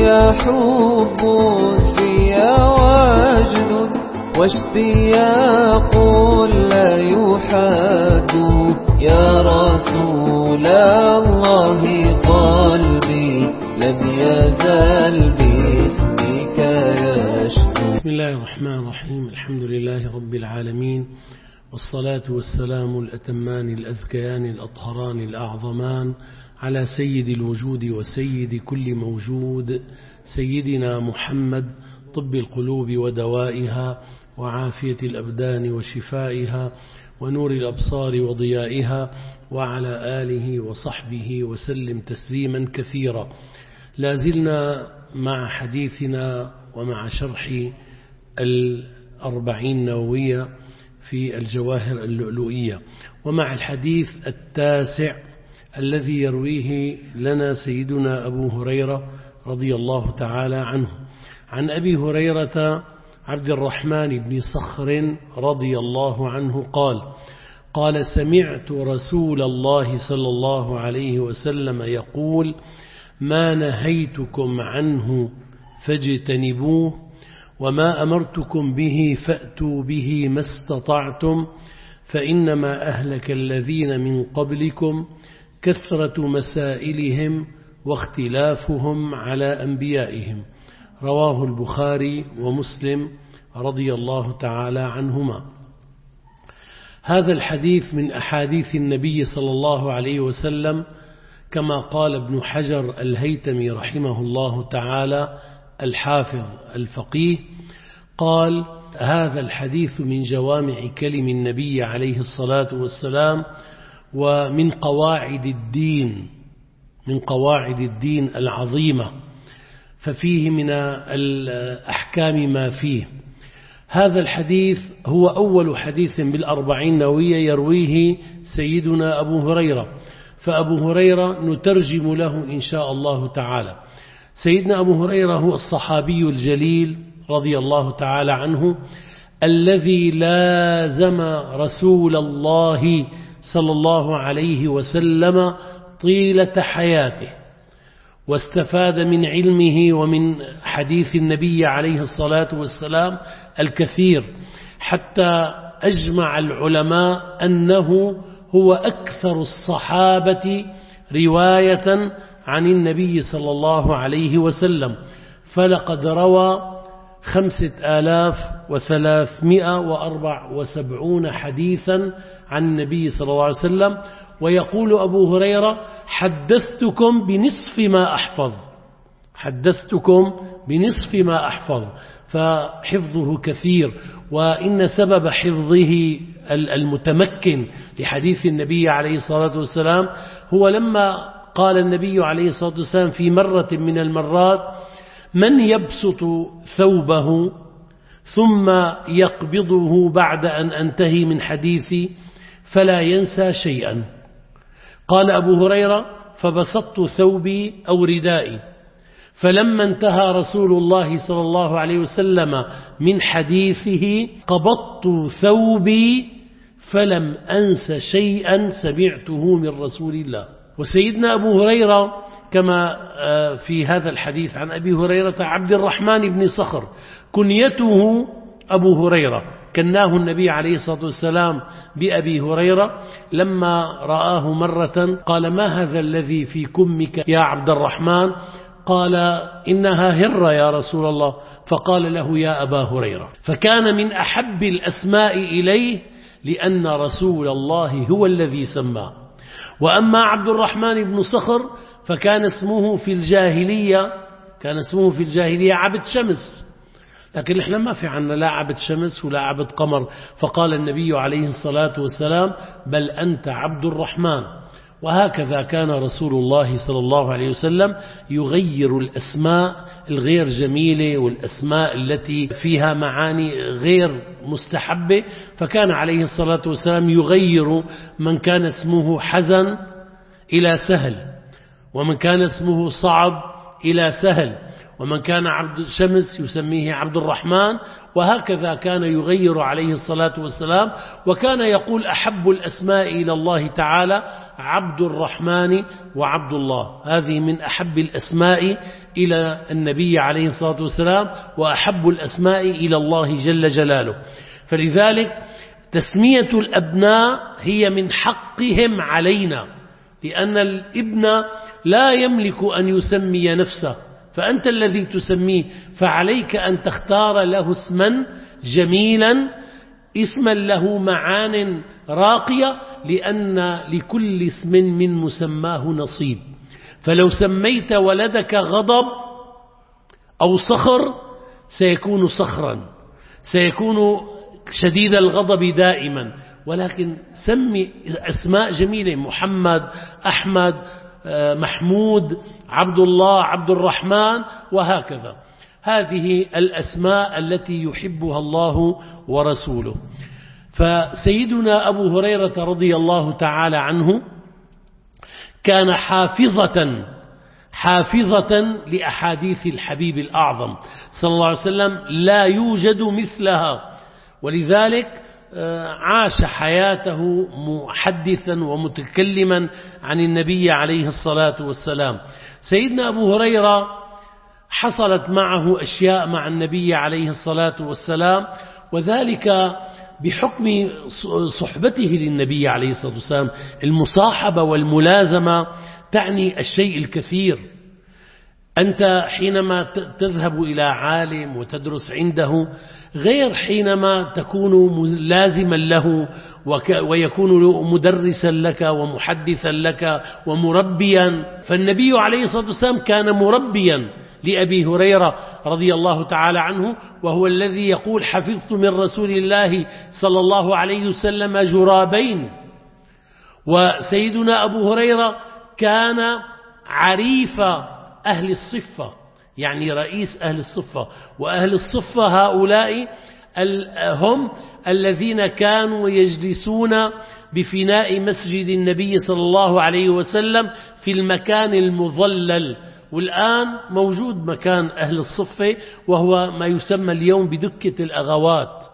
في حب في وجد واشتياق لا يحاد يا رسول الله قلبي لم يزل باسمك يشكو. بسم الله الرحمن الرحيم. الحمد لله رب العالمين، والصلاة والسلام الأتمان الأزكيان الأطهران الأعظمان على سيد الوجود وسيد كل موجود، سيدنا محمد طب القلوب ودوائها وعافية الأبدان وشفائها ونور الأبصار وضيائها، وعلى آله وصحبه وسلم تسليما كثيرا. لازلنا مع حديثنا ومع شرح 40 نووية في الجواهر اللؤلؤية، ومع الحديث 9 الذي يرويه لنا سيدنا أبو هريرة رضي الله تعالى عنه. عن أبي هريرة عبد الرحمن بن صخر رضي الله عنه قال سمعت رسول الله صلى الله عليه وسلم يقول: ما نهيتكم عنه فاجتنبوه، وما أمرتكم به فأتوا به ما استطعتم، فإنما أهلك الذين من قبلكم كثرة مسائلهم واختلافهم على أنبيائهم. رواه البخاري ومسلم رضي الله تعالى عنهما. هذا الحديث من أحاديث النبي صلى الله عليه وسلم، كما قال ابن حجر الهيتمي رحمه الله تعالى الحافظ الفقيه، قال: هذا الحديث من جوامع كلم النبي عليه الصلاة والسلام، ومن قواعد الدين العظيمة، ففيه من الأحكام ما فيه. هذا الحديث هو أول حديث بال40 نووية يرويه سيدنا أبو هريرة، فأبو هريرة نترجم له إن شاء الله تعالى. سيدنا أبو هريرة هو الصحابي الجليل رضي الله تعالى عنه، الذي لازم رسول الله صلى الله عليه وسلم طيلة حياته، واستفاد من علمه ومن حديث النبي عليه الصلاة والسلام الكثير، حتى أجمع العلماء أنه هو أكثر الصحابة رواية عن النبي صلى الله عليه وسلم، فلقد روى 5374 حديثا عن النبي صلى الله عليه وسلم. ويقول أبو هريرة: حدثتكم بنصف ما أحفظ، فحفظه كثير. وإن سبب حفظه المتمكن لحديث النبي عليه الصلاة والسلام هو لما قال النبي عليه الصلاة والسلام في مرة من المرات: من يبسط ثوبه ثم يقبضه بعد أن أنتهي من حديثي فلا ينسى شيئا. قال أبو هريرة: فبسطت ثوبي أو ردائي، فلما انتهى رسول الله صلى الله عليه وسلم من حديثه قبضت ثوبي فلم أنس شيئا سمعته من رسول الله. وسيدنا أبو هريرة كما في هذا الحديث عن أبي هريرة عبد الرحمن بن صخر، كنيته أبو هريرة، كناه النبي عليه الصلاة والسلام بأبي هريرة. لما رآه مرة قال: ما هذا الذي في كمك يا عبد الرحمن؟ قال: إنها هرة يا رسول الله. فقال له: يا أبا هريرة. فكان من أحب الأسماء إليه لأن رسول الله هو الذي سماه. وأما عبد الرحمن بن صخر فكان اسمه في الجاهلية عبد شمس، لكن احنا ما في عنا لا عبد شمس ولا عبد قمر. فقال النبي عليه الصلاة والسلام: بل أنت عبد الرحمن. وهكذا كان رسول الله صلى الله عليه وسلم يغير الأسماء الغير جميلة والأسماء التي فيها معاني غير مستحبة. فكان عليه الصلاة والسلام يغير من كان اسمه حزن إلى سهل، ومن كان اسمه صعب إلى سهل، ومن كان عبد الشمس يسميه عبد الرحمن، وهكذا كان يغير عليه الصلاة والسلام. وكان يقول أحب الأسماء إلى الله تعالى عبد الرحمن وعبد الله، هذه من أحب الأسماء إلى النبي عليه الصلاة والسلام، وأحب الأسماء إلى الله جل جلاله. فلذلك تسمية الأبناء هي من حقهم علينا، لأن الابن لا يملك أن يسمي نفسه، فأنت الذي تسميه، فعليك أن تختار له اسما جميلا، اسما له معان راقية، لأن لكل اسم من مسماه نصيب. فلو سميت ولدك غضب أو صخر سيكون صخرا، سيكون شديد الغضب دائما. ولكن سمي أسماء جميلة، محمد، أحمد، محمود، عبد الله، عبد الرحمن، وهكذا. هذه الأسماء التي يحبها الله ورسوله. فسيدنا أبو هريرة رضي الله تعالى عنه كان حافظة لأحاديث الحبيب الأعظم صلى الله عليه وسلم، لا يوجد مثلها، ولذلك عاش حياته محدثا ومتكلما عن النبي عليه الصلاة والسلام. سيدنا أبو هريرة حصلت معه أشياء مع النبي عليه الصلاة والسلام، وذلك بحكم صحبته للنبي عليه الصلاة والسلام. المصاحبة والملازمة تعني الشيء الكثير. أنت حينما تذهب إلى عالم وتدرس عنده غير حينما تكون لازما له ويكون مدرسا لك ومحدثا لك ومربيا. فالنبي عليه الصلاة والسلام كان مربيا لأبي هريرة رضي الله تعالى عنه، وهو الذي يقول حفظت من رسول الله صلى الله عليه وسلم جرابين. وسيدنا أبو هريرة كان عريف أهل الصفة، يعني رئيس أهل الصفة، وأهل الصفة هؤلاء هم الذين كانوا يجلسون بفناء مسجد النبي صلى الله عليه وسلم في المكان المظلل. والآن موجود مكان أهل الصفة، وهو ما يسمى اليوم بدكة الأغوات.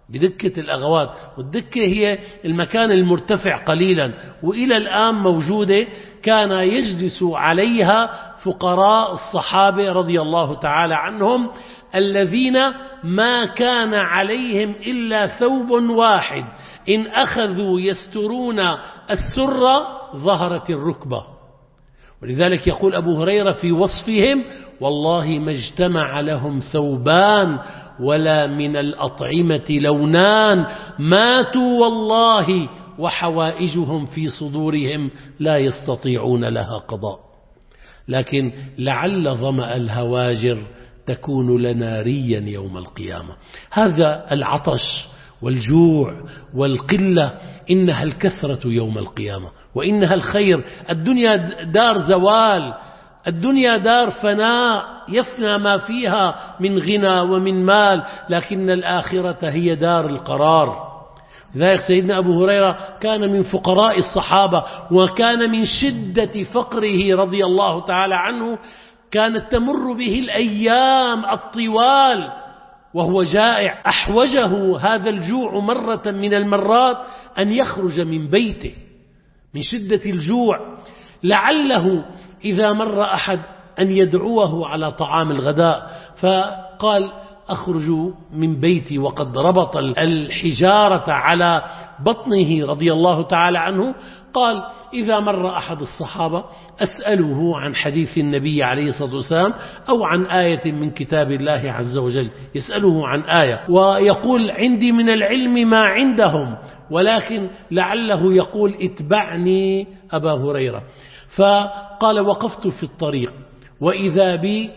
والدكة هي المكان المرتفع قليلا، وإلى الآن موجودة. كان يجلس عليها فقراء الصحابة رضي الله تعالى عنهم، الذين ما كان عليهم إلا ثوب واحد، إن أخذوا يسترون السرة ظهرت الركبة. ولذلك يقول أبو هريرة في وصفهم: والله ما اجتمع لهم ثوبان ولا من الأطعمة لونان، ماتوا والله وحوائجهم في صدورهم لا يستطيعون لها قضاء. لكن لعل ظمأ الهواجر تكون لنا ريا يوم القيامة. هذا العطش والجوع والقلة إنها الكثرة يوم القيامة، وإنها الخير. الدنيا دار زوال، الدنيا دار فناء، يفنى ما فيها من غنى ومن مال، لكن الآخرة هي دار القرار. لذلك سيدنا أبو هريرة كان من فقراء الصحابة، وكان من شدة فقره رضي الله تعالى عنه كانت تمر به الأيام الطوال وهو جائع. أحوجه هذا الجوع مرة من المرات أن يخرج من بيته من شدة الجوع، لعله إذا مر أحد أن يدعوه على طعام الغداء، فقال: أخرج من بيتي، وقد ربط الحجارة على بطنه رضي الله تعالى عنه. قال: إذا مر أحد الصحابة أسأله عن حديث النبي عليه الصلاة والسلام أو عن آية من كتاب الله عز وجل، يسأله عن آية ويقول: عندي من العلم ما عندهم، ولكن لعله يقول: اتبعني أبا هريرة. فقال: وقفت في الطريق وإذا بي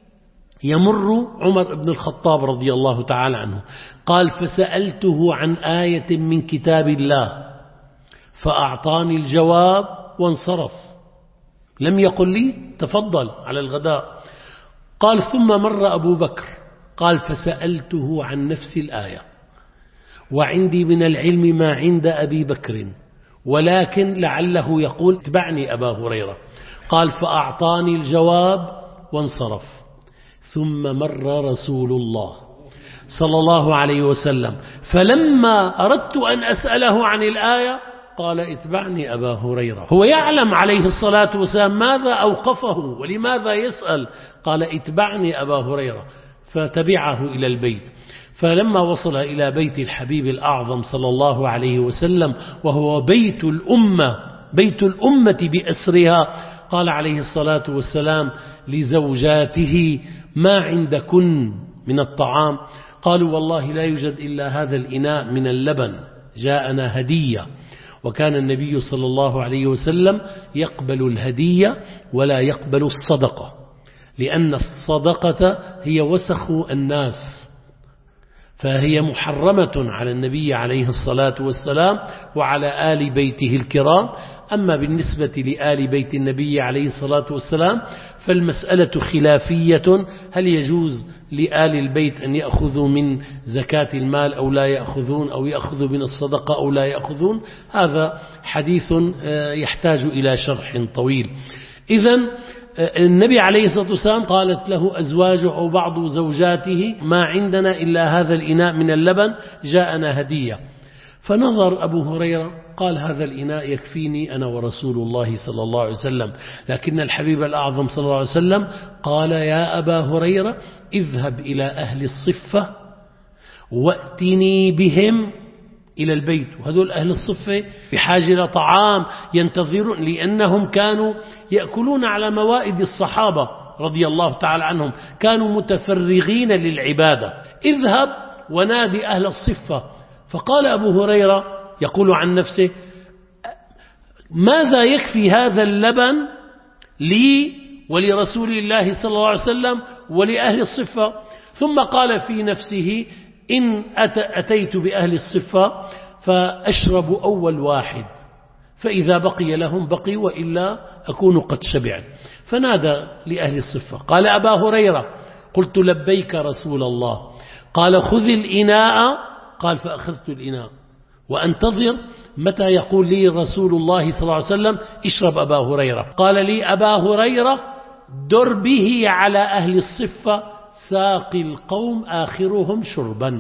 يمر عمر بن الخطاب رضي الله تعالى عنه. قال: فسألته عن آية من كتاب الله فأعطاني الجواب وانصرف، لم يقل لي تفضل على الغداء. قال: ثم مر أبو بكر، قال: فسألته عن نفس الآية وعندي من العلم ما عند أبي بكر، ولكن لعله يقول: اتبعني أبا هريرة. قال: فأعطاني الجواب وانصرف. ثم مر رسول الله صلى الله عليه وسلم، فلما أردت أن أسأله عن الآية قال اتبعني أبا هريرة. هو يعلم عليه الصلاة والسلام ماذا أوقفه ولماذا يسأل، قال اتبعني أبا هريرة، فتبعه إلى البيت. فلما وصل إلى بيت الحبيب الأعظم صلى الله عليه وسلم وهو بيت الأمة بأسرها، قال عليه الصلاة والسلام لزوجاته ما عندكن من الطعام؟ قالوا والله لا يوجد إلا هذا الإناء من اللبن، جاءنا هدية. وكان النبي صلى الله عليه وسلم يقبل الهدية ولا يقبل الصدقة، لأن الصدقة هي وسخ الناس، فهي محرمة على النبي عليه الصلاة والسلام وعلى آل بيته الكرام. أما بالنسبة لآل بيت النبي عليه الصلاة والسلام فالمسألة خلافية، هل يجوز لآل البيت أن يأخذوا من زكاة المال أو لا يأخذون، أو يأخذوا من الصدقة أو لا يأخذون؟ هذا حديث يحتاج إلى شرح طويل. إذن النبي عليه الصلاة والسلام قالت له أزواجه أو بعض زوجاته ما عندنا إلا هذا الإناء من اللبن، جاءنا هدية. فنظر أبو هريرة قال هذا الإناء يكفيني أنا ورسول الله صلى الله عليه وسلم، لكن الحبيب الأعظم صلى الله عليه وسلم قال يا أبا هريرة اذهب إلى أهل الصفة وأتني بهم إلى البيت. وهذول أهل الصفة بحاجة إلى طعام ينتظرون، لأنهم كانوا يأكلون على موائد الصحابة رضي الله تعالى عنهم، كانوا متفرغين للعبادة. اذهب ونادي أهل الصفة. فقال أبو هريرة يقول عن نفسه ماذا يكفي هذا اللبن لي ولرسول الله صلى الله عليه وسلم ولأهل الصفة؟ ثم قال في نفسه إن أتيت بأهل الصفة فأشرب أول واحد، فإذا بقي لهم بقي وإلا أكون قد شبعت. فنادى لأهل الصفة قال أبا هريرة، قلت لبيك رسول الله. قال خذ الإناء. قال فأخذت الإناء وأنتظر متى يقول لي رسول الله صلى الله عليه وسلم اشرب أبا هريرة. قال لي أبا هريرة در به على أهل الصفة ساقي القوم آخرهم شربا.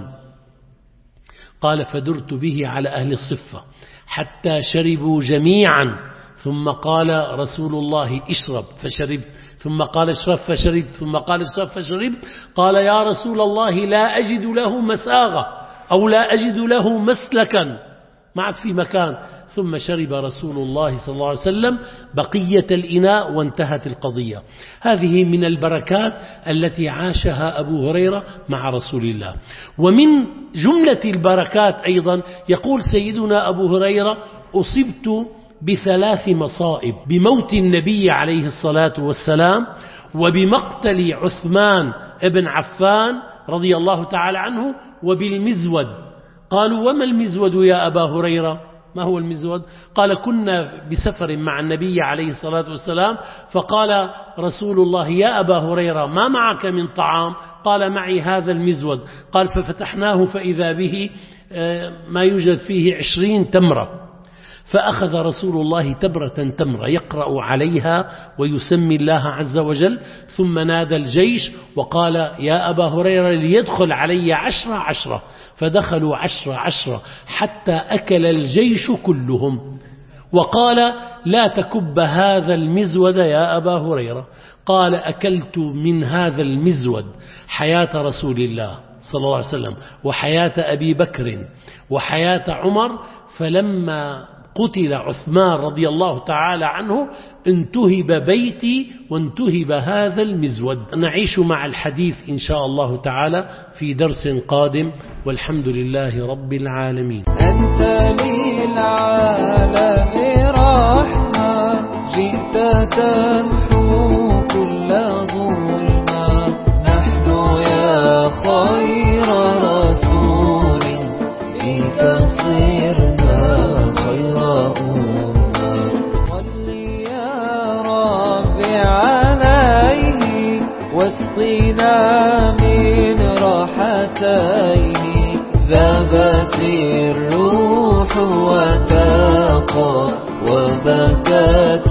قال فدرت به على أهل الصفة حتى شربوا جميعا، ثم قال رسول الله اشرب فشربت، ثم قال اشرب فشربت، ثم قال اشرب فشربت. قال يا رسول الله لا أجد له مساغة أو لا أجد له مسلكا، ما عاد في مكان. ثم شرب رسول الله صلى الله عليه وسلم بقية الإناء وانتهت القضية. هذه من البركات التي عاشها أبو هريرة مع رسول الله. ومن جملة البركات أيضا يقول سيدنا أبو هريرة أصبت ب3 مصائب: بموت النبي عليه الصلاة والسلام، وبمقتل عثمان ابن عفان رضي الله تعالى عنه، وبالمزود. قالوا وما المزود يا أبا هريرة؟ ما هو المزود؟ قال كنا بسفر مع النبي عليه الصلاة والسلام، فقال رسول الله يا أبا هريرة ما معك من طعام؟ قال معي هذا المزود. قال ففتحناه فإذا به ما يوجد فيه 20 تمرة. فأخذ رسول الله تمرة يقرأ عليها ويسمي الله عز وجل، ثم نادى الجيش وقال يا أبا هريرة ليدخل علي 10 فدخلوا 10 حتى أكل الجيش كلهم. وقال لا تكب هذا المزود يا أبا هريرة. قال أكلت من هذا المزود حياة رسول الله صلى الله عليه وسلم وحياة أبي بكر وحياة عمر، فلما قتل عثمان رضي الله تعالى عنه انتهب بيتي وانتهب هذا المزود. نعيش مع الحديث إن شاء الله تعالى في درس قادم، والحمد لله رب العالمين. أنت للعالم رحمة، جئت تمحو كل ظلمة. نحن يا خير رسول فيك صرنا خير أمة. صل يا رب عليه واسقنا من راحتيه. ذابت الروح وتاقى وبكت